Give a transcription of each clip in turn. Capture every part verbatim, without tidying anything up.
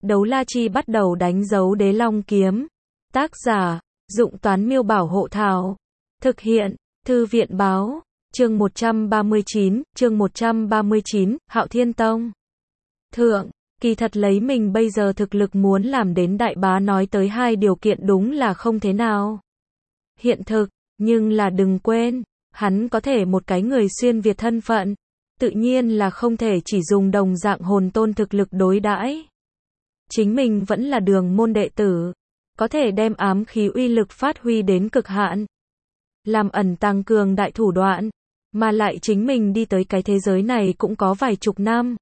Đấu la chi bắt đầu đánh dấu đế long kiếm. Tác giả, Dụng Toán Miêu Bảo Hộ Thảo. Thực hiện, Thư viện Báo. Chương một trăm ba mươi chín, chương một trăm ba mươi chín, Hạo Thiên Tông. Thượng, kỳ thật lấy mình bây giờ thực lực muốn làm đến đại bá nói tới hai điều kiện đúng là không thế nào hiện thực, nhưng là đừng quên, hắn có thể một cái người xuyên Việt thân phận, tự nhiên là không thể chỉ dùng đồng dạng hồn tôn thực lực đối đãi. Chính mình vẫn là đường môn đệ tử, có thể đem ám khí uy lực phát huy đến cực hạn, làm ẩn tăng cường đại thủ đoạn, mà lại chính mình đi tới cái thế giới này cũng có vài chục năm.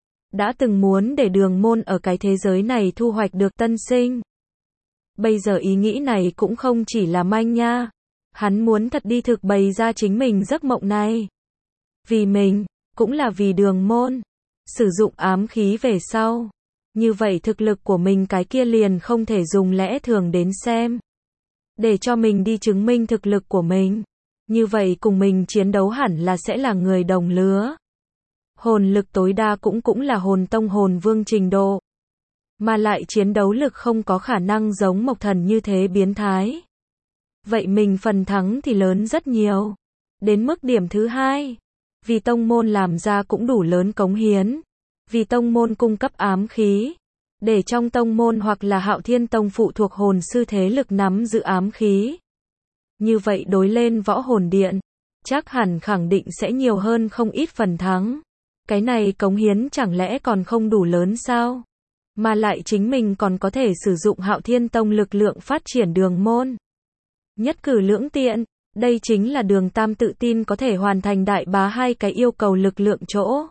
Đã từng muốn để đường môn ở cái thế giới này thu hoạch được tân sinh. Bây giờ ý nghĩ này cũng không chỉ là manh nha. Hắn muốn thật đi thực bày ra chính mình giấc mộng này. Vì mình, cũng là vì đường môn. Sử dụng ám khí về sau. Như vậy thực lực của mình cái kia liền không thể dùng lẽ thường đến xem. Để cho mình đi chứng minh thực lực của mình. Như vậy cùng mình chiến đấu hẳn là sẽ là người đồng lứa. Hồn lực tối đa cũng cũng là hồn tông hồn vương trình độ. Mà lại chiến đấu lực không có khả năng giống Mộc Thần như thế biến thái. Vậy mình phần thắng thì lớn rất nhiều. Đến mức điểm thứ hai. Vì tông môn làm ra cũng đủ lớn cống hiến. Vì tông môn cung cấp ám khí. Để trong tông môn hoặc là Hạo Thiên Tông phụ thuộc hồn sư thế lực nắm giữ ám khí. Như vậy đối lên võ hồn điện. Chắc hẳn khẳng định sẽ nhiều hơn không ít phần thắng. Cái này cống hiến chẳng lẽ còn không đủ lớn sao? Mà lại chính mình còn có thể sử dụng Hạo Thiên Tông lực lượng phát triển đường môn. Nhất cử lưỡng tiện, đây chính là đường tam tự tin có thể hoàn thành đại bá hai cái yêu cầu lực lượng chỗ.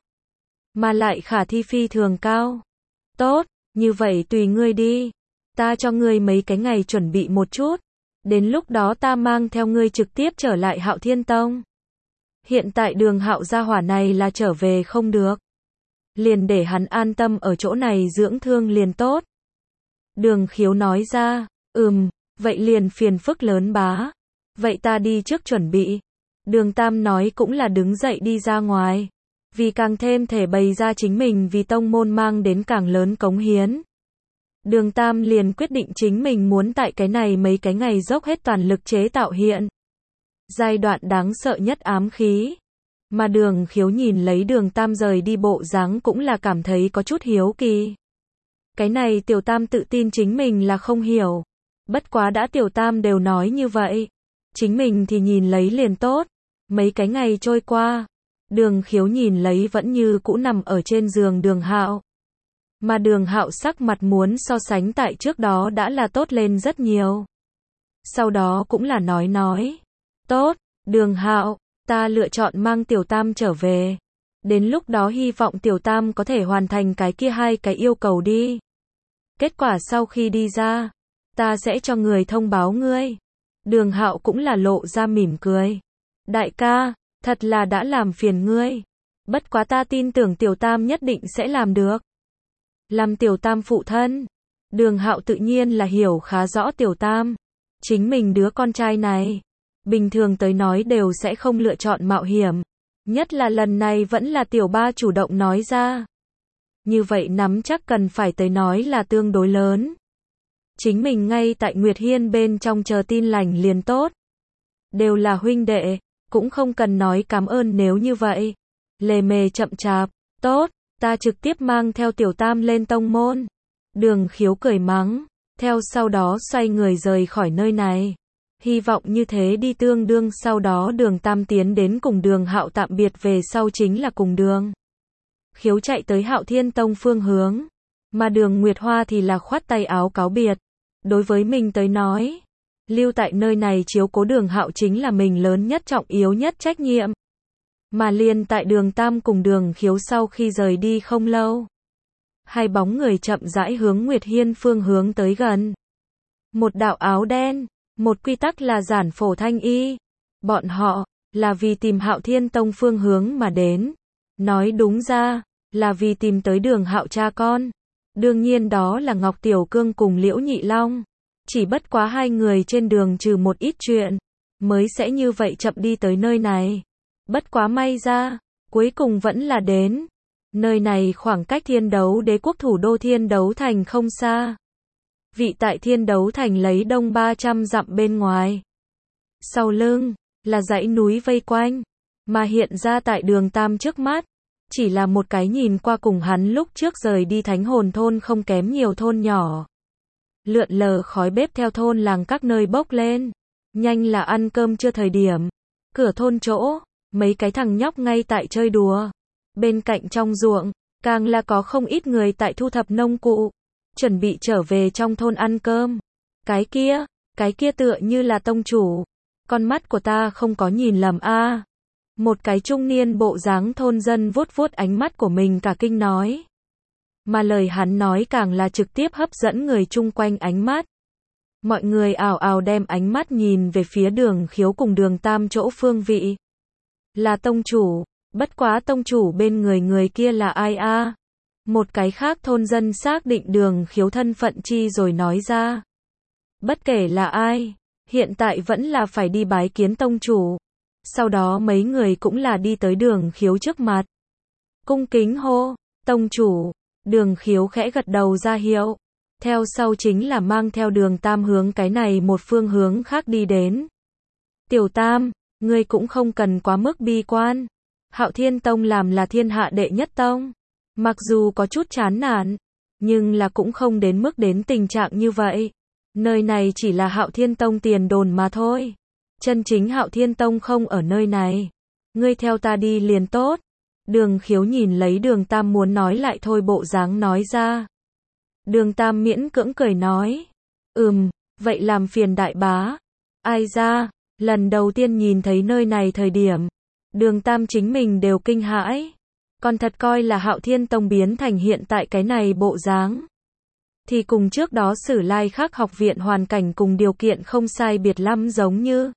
Mà lại khả thi phi thường cao. Tốt, như vậy tùy ngươi đi. Ta cho ngươi mấy cái ngày chuẩn bị một chút. Đến lúc đó ta mang theo ngươi trực tiếp trở lại Hạo Thiên Tông. Hiện tại đường Hạo gia hỏa này là trở về không được. Liền để hắn an tâm ở chỗ này dưỡng thương liền tốt. Đường Khiếu nói ra, ừm, vậy liền phiền phức lớn bá. Vậy ta đi trước chuẩn bị. Đường Tam nói cũng là đứng dậy đi ra ngoài. Vì càng thêm thể bày ra chính mình vì tông môn mang đến càng lớn cống hiến. Đường Tam liền quyết định chính mình muốn tại cái này mấy cái ngày dốc hết toàn lực chế tạo hiện. Giai đoạn đáng sợ nhất ám khí. Mà đường Khiếu nhìn lấy đường Tam rời đi bộ dáng cũng là cảm thấy có chút hiếu kỳ. Cái này tiểu Tam tự tin chính mình là không hiểu. Bất quá đã tiểu Tam đều nói như vậy. Chính mình thì nhìn lấy liền tốt. Mấy cái ngày trôi qua. Đường Khiếu nhìn lấy vẫn như cũ nằm ở trên giường đường Hạo. Mà đường Hạo sắc mặt muốn so sánh tại trước đó đã là tốt lên rất nhiều. Sau đó cũng là nói nói. Tốt, đường Hạo, ta lựa chọn mang tiểu Tam trở về. Đến lúc đó hy vọng tiểu Tam có thể hoàn thành cái kia hai cái yêu cầu đi. Kết quả sau khi đi ra, ta sẽ cho người thông báo ngươi. Đường Hạo cũng là lộ ra mỉm cười. Đại ca, thật là đã làm phiền ngươi. Bất quá ta tin tưởng tiểu Tam nhất định sẽ làm được. Làm tiểu Tam phụ thân. Đường Hạo tự nhiên là hiểu khá rõ tiểu Tam. Chính mình đứa con trai này. Bình thường tới nói đều sẽ không lựa chọn mạo hiểm. Nhất là lần này vẫn là tiểu ba chủ động nói ra. Như vậy nắm chắc cần phải tới nói là tương đối lớn. Chính mình ngay tại Nguyệt Hiên bên trong chờ tin lành liền tốt. Đều là huynh đệ, cũng không cần nói cảm ơn nếu như vậy. Lề mề chậm chạp, tốt, ta trực tiếp mang theo tiểu Tam lên tông môn. Đường Khiếu cười mắng, theo sau đó xoay người rời khỏi nơi này. Hy vọng như thế đi tương đương sau đó đường Tam tiến đến cùng đường Hạo tạm biệt về sau chính là cùng đường. Khiếu chạy tới Hạo Thiên Tông phương hướng. Mà đường Nguyệt Hoa thì là khoát tay áo cáo biệt. Đối với mình tới nói, lưu tại nơi này chiếu cố đường Hạo chính là mình lớn nhất trọng yếu nhất trách nhiệm. Mà liền tại đường Tam cùng đường Khiếu sau khi rời đi không lâu. Hai bóng người chậm rãi hướng Nguyệt Hiên phương hướng tới gần. Một đạo áo đen. Một quy tắc là giản phổ thanh y. Bọn họ, là vì tìm Hạo Thiên Tông phương hướng mà đến. Nói đúng ra, là vì tìm tới đường Hạo cha con. Đương nhiên đó là Ngọc Tiểu Cương cùng Liễu Nhị Long. Chỉ bất quá hai người trên đường trừ một ít chuyện, mới sẽ như vậy chậm đi tới nơi này. Bất quá may ra, cuối cùng vẫn là đến. Nơi này khoảng cách Thiên Đấu Đế quốc thủ đô Thiên Đấu Thành không xa. Vị tại Thiên Đấu Thành lấy đông ba trăm dặm bên ngoài. Sau lưng, là dãy núi vây quanh, mà hiện ra tại Đường Tam trước mắt. Chỉ là một cái nhìn qua cùng hắn lúc trước rời đi Thánh Hồn thôn không kém nhiều thôn nhỏ. Lượn lờ khói bếp theo thôn làng các nơi bốc lên. Nhanh là ăn cơm chưa thời điểm. Cửa thôn chỗ, mấy cái thằng nhóc ngay tại chơi đùa. Bên cạnh trong ruộng, càng là có không ít người tại thu thập nông cụ. Chuẩn bị trở về trong thôn ăn cơm. Cái kia, cái kia tựa như là tông chủ. Con mắt của ta không có nhìn lầm a. Một cái trung niên bộ dáng thôn dân vuốt vuốt ánh mắt của mình cả kinh nói. Mà lời hắn nói càng là trực tiếp hấp dẫn người chung quanh ánh mắt. Mọi người ào ào đem ánh mắt nhìn về phía Đường Khiếu cùng Đường Tam chỗ phương vị. Là tông chủ, bất quá tông chủ bên người người kia là ai a? Một cái khác thôn dân xác định Đường Khiếu thân phận chi rồi nói ra. Bất kể là ai, hiện tại vẫn là phải đi bái kiến tông chủ. Sau đó mấy người cũng là đi tới Đường Khiếu trước mặt. Cung kính hô, tông chủ. Đường Khiếu khẽ gật đầu ra hiệu. Theo sau chính là mang theo Đường Tam hướng cái này một phương hướng khác đi đến. Tiểu Tam, ngươi cũng không cần quá mức bi quan. Hạo Thiên Tông làm là thiên hạ đệ nhất tông. Mặc dù có chút chán nản, nhưng là cũng không đến mức đến tình trạng như vậy. Nơi này chỉ là Hạo Thiên Tông tiền đồn mà thôi. Chân chính Hạo Thiên Tông không ở nơi này. Ngươi theo ta đi liền tốt. Đường Khiếu nhìn lấy Đường Tam muốn nói lại thôi bộ dáng nói ra. Đường Tam miễn cưỡng cười nói. Ừm, vậy làm phiền đại bá. Ai ra, lần đầu tiên nhìn thấy nơi này thời điểm. Đường Tam chính mình đều kinh hãi. Còn thật coi là Hạo Thiên Tông biến thành hiện tại cái này bộ dáng. Thì cùng trước đó Sử Lai Khắc học viện hoàn cảnh cùng điều kiện không sai biệt lắm giống như.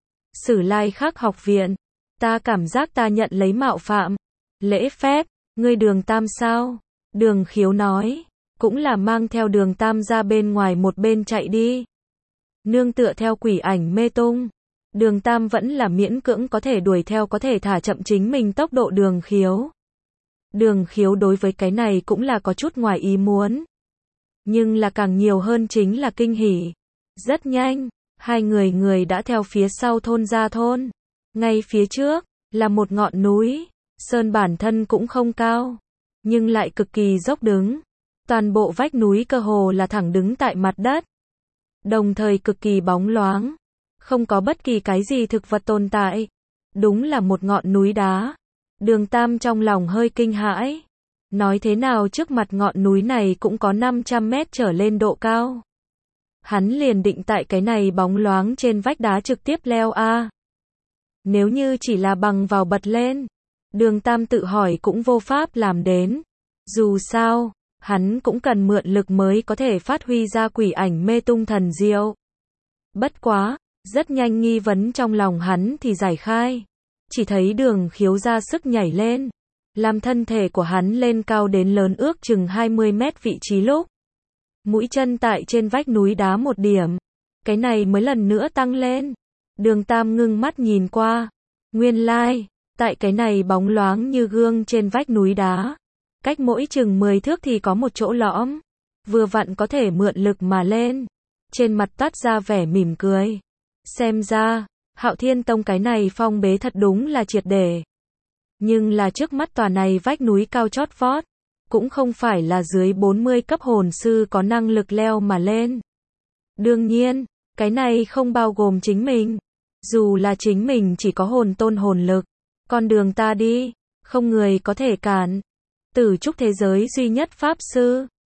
Sử Lai Khắc học viện, ta cảm giác ta nhận lấy mạo phạm. Lễ phép, ngươi Đường Tam sao? Đường Khiếu nói, cũng là mang theo Đường Tam ra bên ngoài một bên chạy đi. Nương tựa theo quỷ ảnh mê tung. Đường Tam vẫn là miễn cưỡng có thể đuổi theo có thể thả chậm chính mình tốc độ Đường Khiếu. Đường Khiếu đối với cái này cũng là có chút ngoài ý muốn. Nhưng là càng nhiều hơn chính là kinh hỉ. Rất nhanh, hai người người đã theo phía sau thôn ra thôn. Ngay phía trước, là một ngọn núi. Sơn bản thân cũng không cao, nhưng lại cực kỳ dốc đứng. Toàn bộ vách núi cơ hồ là thẳng đứng tại mặt đất. Đồng thời cực kỳ bóng loáng. Không có bất kỳ cái gì thực vật tồn tại. Đúng là một ngọn núi đá. Đường Tam trong lòng hơi kinh hãi. Nói thế nào trước mặt ngọn núi này cũng có năm trăm mét trở lên độ cao. Hắn liền định tại cái này bóng loáng trên vách đá trực tiếp leo a. Nếu như chỉ là bằng vào bật lên. Đường Tam tự hỏi cũng vô pháp làm đến. Dù sao, hắn cũng cần mượn lực mới có thể phát huy ra quỷ ảnh mê tung thần diệu. Bất quá, rất nhanh nghi vấn trong lòng hắn thì giải khai. Chỉ thấy Đường Khiếu ra sức nhảy lên. Làm thân thể của hắn lên cao đến lớn ước chừng hai mươi mét vị trí lúc. Mũi chân tại trên vách núi đá một điểm. Cái này mới lần nữa tăng lên. Đường Tam ngưng mắt nhìn qua. Nguyên lai, tại cái này bóng loáng như gương trên vách núi đá. Cách mỗi chừng mười thước thì có một chỗ lõm. Vừa vặn có thể mượn lực mà lên. Trên mặt toát ra vẻ mỉm cười. Xem ra, Hạo Thiên Tông cái này phong bế thật đúng là triệt để. Nhưng là trước mắt tòa này vách núi cao chót vót. Cũng không phải là dưới bốn mươi cấp hồn sư có năng lực leo mà lên. Đương nhiên, cái này không bao gồm chính mình. Dù là chính mình chỉ có hồn tôn hồn lực. Con đường ta đi, không người có thể cản. Tử trúc thế giới duy nhất pháp sư,